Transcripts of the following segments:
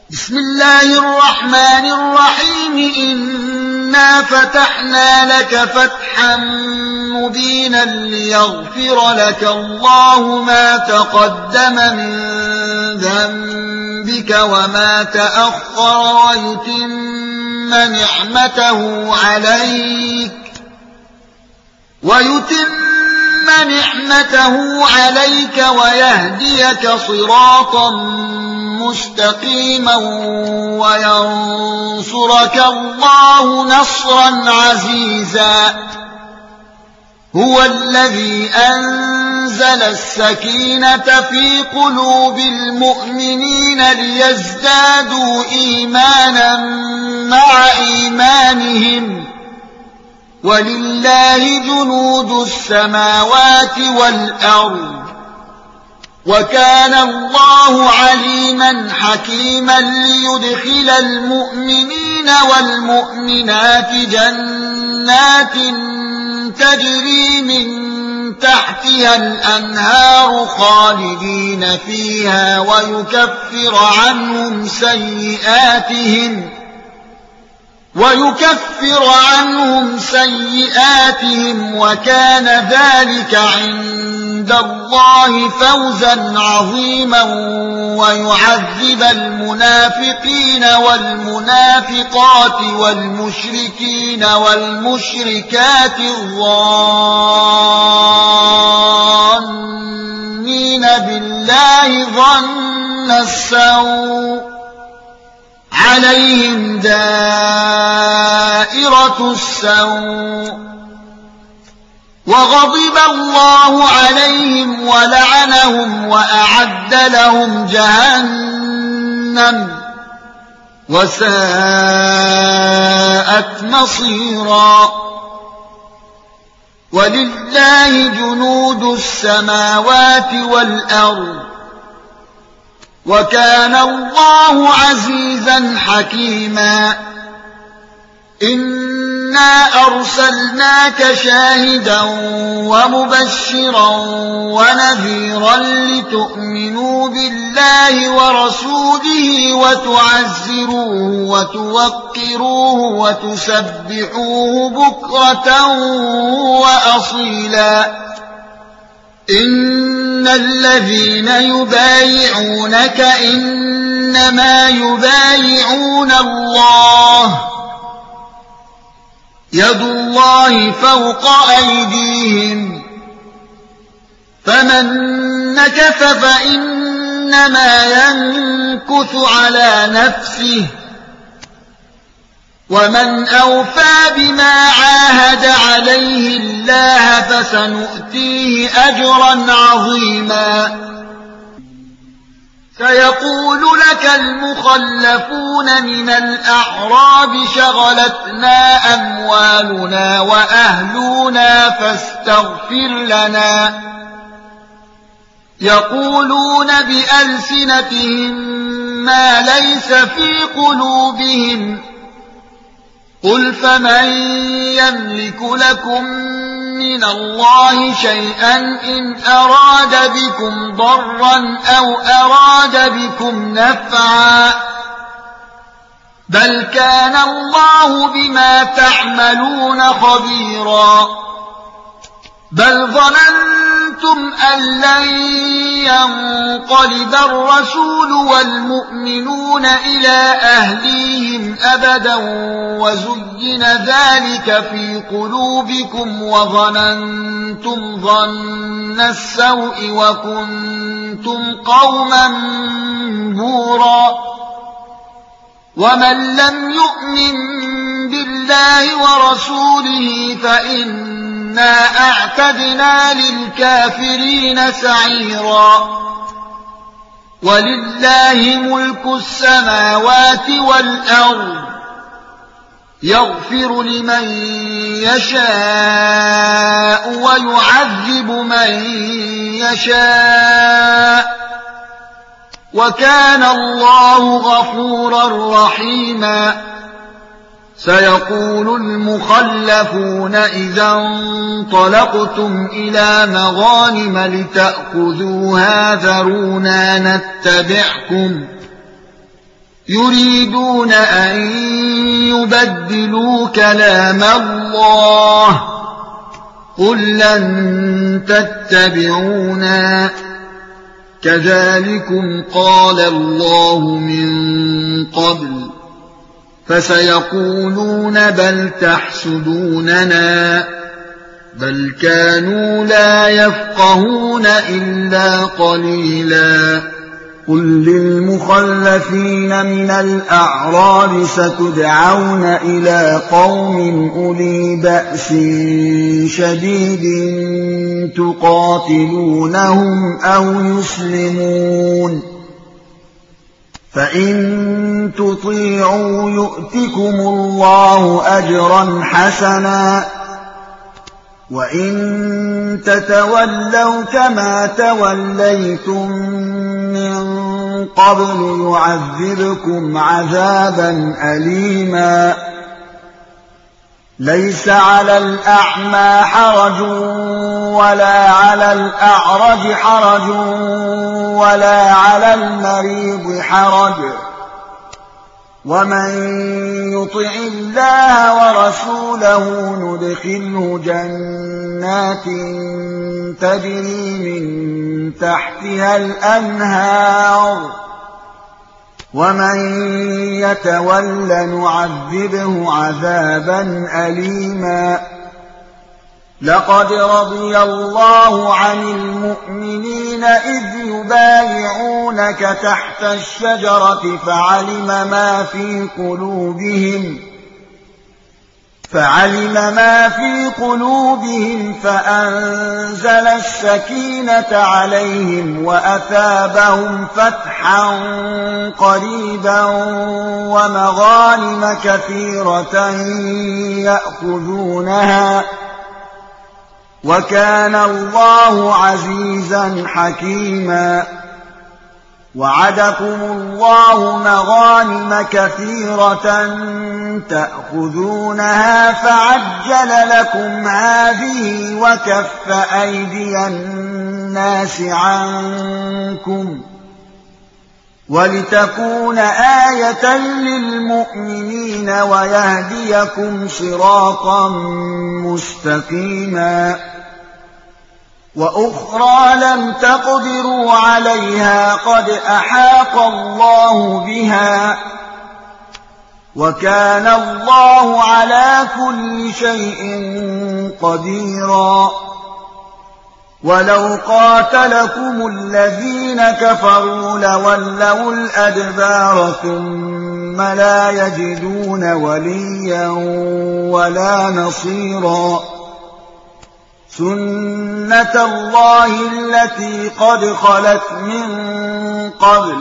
بسم الله الرحمن الرحيم إنا فتحنا لك فتحا مبينا ليغفر لك الله ما تقدم من ذنبك وما تأخر ويتم نعمته عليك ويهديك صراطا مستقيما وينصرك الله نصرا عزيزا. هو الذي أنزل السكينة في قلوب المؤمنين ليزدادوا إيمانا مع إيمانهم ولله جنود السماوات والأرض وكان الله عليما حكيما ليدخل المؤمنين والمؤمنات جنات تجري من تحتها الأنهار خالدين فيها ويكفر عنهم سيئاتهم وكان ذلك عند الله فوزا عظيما. ويعذب المنافقين والمنافقات والمشركين والمشركات الظانين بالله ظن السوء عليهم دائرة السوء وغضب الله عليهم ولعنهم وأعد لهم جهنم وساءت مصيرا. ولله جنود السماوات والأرض وكان الله عزيزا حكيما. إنا أرسلناك شاهدا ومبشرا ونذيرا لتؤمنوا بالله ورسوله وتعزروه وتوقروه وتسبحوه بكرة وأصيلا. إن الذين يبايعونك إنما يبايعون الله يد الله فوق أيديهم فمن نكث فإنما ينكث على نفسه ومن أوفى بما عاهد عليه الله فسنؤتيه أجرا عظيما. سيقول لك المخلفون من الأعراب شغلتنا أموالنا وأهلنا فاستغفر لنا. يقولون بألسنتهم ما ليس في قلوبهم قل فمن يملك لكم من الله شيئا إن أراد بكم ضرا أو أراد بكم نفعا بل كان الله بما تعملون خبيرا. بل ظننتم أن لن ينقلب الرسول والمؤمنون إلى أهليهم أبدا وزين ذلك في قلوبكم وظننتم ظن السوء وكنتم قوما بورا. ومن لم يؤمن بالله ورسوله فإنا أعتدنا للكافرين سعيرا. ولله ملك السماوات والأرض يغفر لمن يشاء ويعذب من يشاء وكان الله غفورا رحيما. سيقول المخلفون إذا انطلقتم إلى مغانم لتأخذوها ذرونا نتبعكم يريدون أن يبدلوا كلام الله قل لن تتبعونا كذلكم قال الله من قبل فسيقولون بل تحسدوننا بل كانوا لا يفقهون إلا قليلا قل للمخلفين من الأعراب ستدعون إلى قوم أولي بأس شديد تقاتلونهم أو يسلمون فإن تطيعوا يؤتكم الله أجرا حسنا وإن تتولوا كما توليتم من قبل يعذبكم عذابا أليما ليس على الأعمى حرج ولا على الأعرج حرج ولا على المريض حرج ومن يطع الله ورسوله ندخله جنات تجري من تحتها الأنهار ومن يتول نعذبه عذابا أليما لقد رضي الله عن المؤمنين إذ يبايعونك تحت الشجرة فعلم ما في قلوبهم فأنزل السكينة عليهم وأثابهم فتحا قريبا ومغانم كثيرة يأخذونها وكان الله عزيزا حكيما وعدكم الله مغانم كثيرة تأخذونها فعجل لكم هذه وكف أيدي الناس عنكم ولتكون آية للمؤمنين ويهديكم صراطا مستقيما وأخرى لم تقدروا عليها قد أحاط الله بها وكان الله على كل شيء قديرا ولو قاتلكم الذين كفروا لولوا الأدبار ثم لا يجدون وليا ولا نصيرا سنة الله التي قد خلت من قبل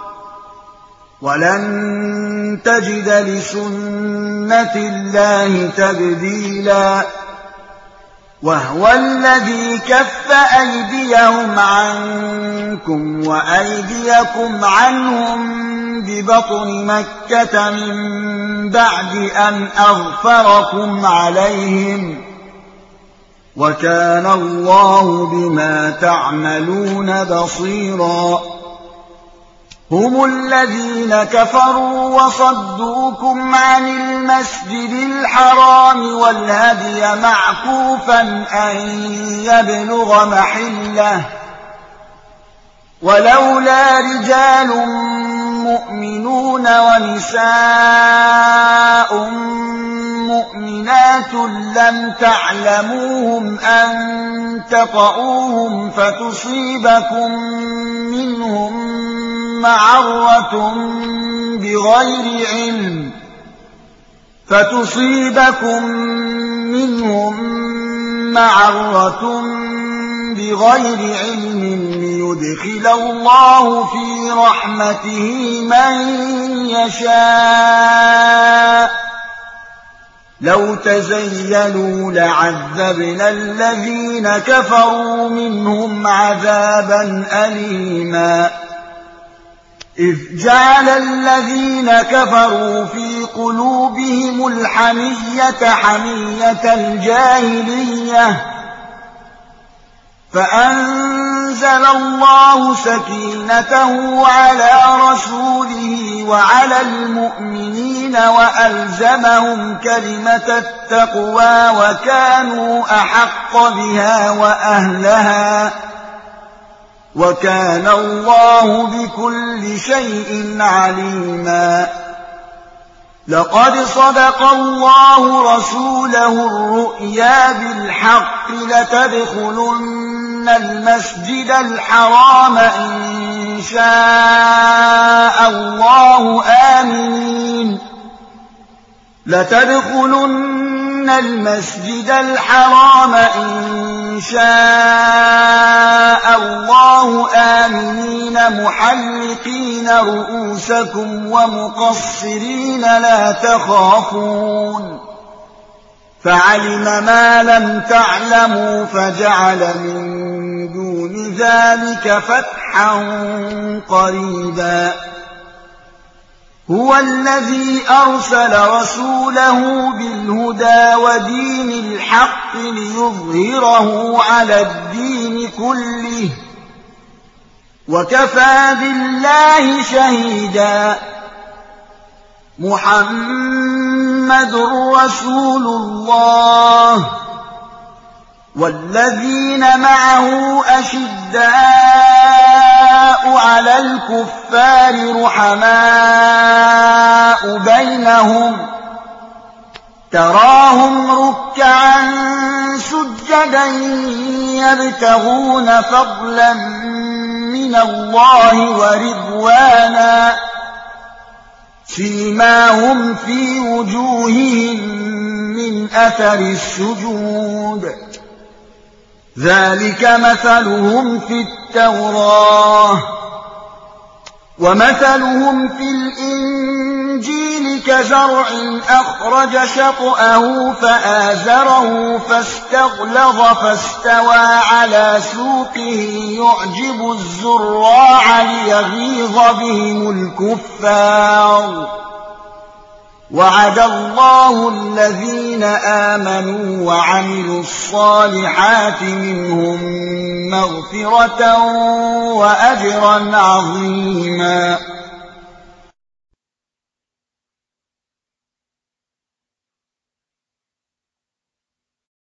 ولن تجد لسنة الله تبديلا وهو الذي كف أيديهم عنكم وأيديكم عنهم ببطن مكة من بعد أن أغفركم عليهم وكان الله بما تعملون بصيرا هم الذين كفروا وصدوكم عن المسجد الحرام والهدي معكوفا أن يبلغ محله ولولا رجال مؤمنون ونساء مؤمنات لم تعلموهم أن تطؤوهم فتصيبكم منهم معرة بغير علم ليدخل الله في رحمته من يشاء لو تزيلوا لعذبنا الذين كفروا منهم عذابا أليما إذ جعل الذين كفروا في قلوبهم الحمية حمية الجاهلية فأنزل أنزل الله سكينته على رسوله وعلى المؤمنين وألزمهم كلمة التقوى وكانوا أحق بها وأهلها وكان الله بكل شيء عليما. لقد صدق الله رسوله الرؤيا بالحق لتدخلن المسجد الحرام إن شاء الله آمنين لتدخلن المسجد الحرام إن شاء الله آمنين محلقين رؤوسكم ومقصرين لا تخافون فعلم ما لم تعلموا فجعل من دون ذلك فتحا قريبا. هو الذي أرسل رسوله بالهدى ودين الحق ليظهره على الدين كله وكفى بالله شهيدا. محمد رسول الله والذين معه أشداء على الكفار رحماء بينهم تراهم ركعا سجدا يبتغون فضلا من الله ورضوانا سيماهم في وجوههم من أثر السجود ذلك مثلهم في التوراة ومثلهم في الإنجيل كزرع أخرج شطأه فآزره فاستغلظ فاستوى على سوقه يعجب الزراع ليغيظ بهم الكفار. وعد الله الذين آمنوا وعملوا الصالحات منهم مغفرة وأجرا عظيما.